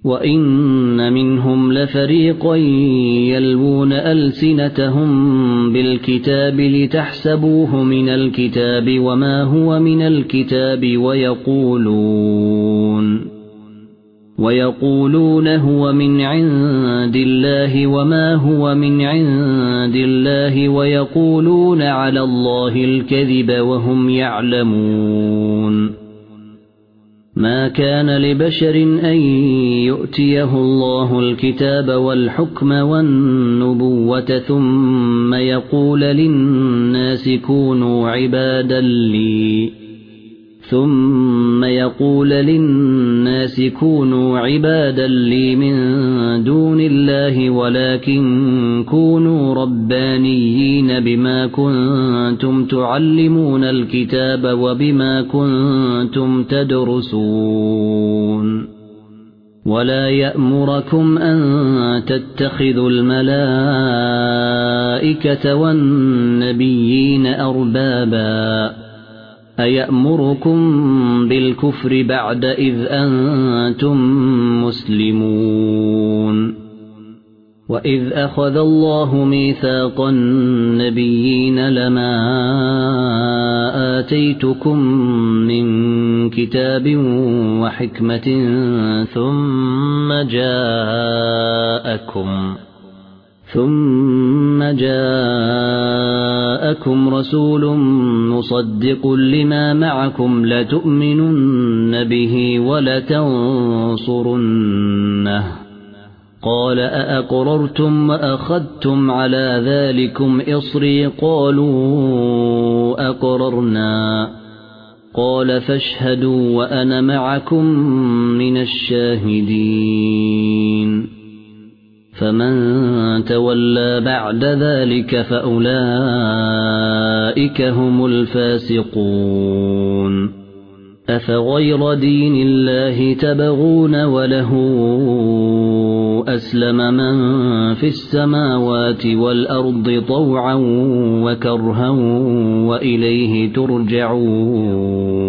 وإن منهم لفريقا يلوون ألسنتهم بالكتاب لتحسبوه من الكتاب وما هو من الكتاب ويقولون هو من عند الله وما هو من عند الله ويقولون على الله الكذب وهم يعلمون. ما كان لبشر أن يؤتيه الله الكتاب والحكم والنبوة ثم يقول للناس كونوا عبادا لي من دون الله ولكن كونوا ربانيين بما كنتم تعلمون الكتاب وبما كنتم تدرسون. ولا يأمركم أن تتخذوا الملائكة والنبيين أربابا أيأمركم بالكفر بعد إذ أنتم مسلمون. وإذ أخذ الله ميثاق النبيين لما آتيتكم من كتاب وحكمة ثم جاءكم رسول مصدق لما معكم لتؤمنن به ولتنصرنه قال أأقررتم وأخذتم على ذلكم إصري قالوا أقررنا قال فاشهدوا وأنا معكم من الشاهدين. فمن تولى بعد ذلك فأولئك هم الفاسقون. أفغير دين الله تبغون وله أسلم من في السماوات والأرض طوعا وكرها وإليه ترجعون.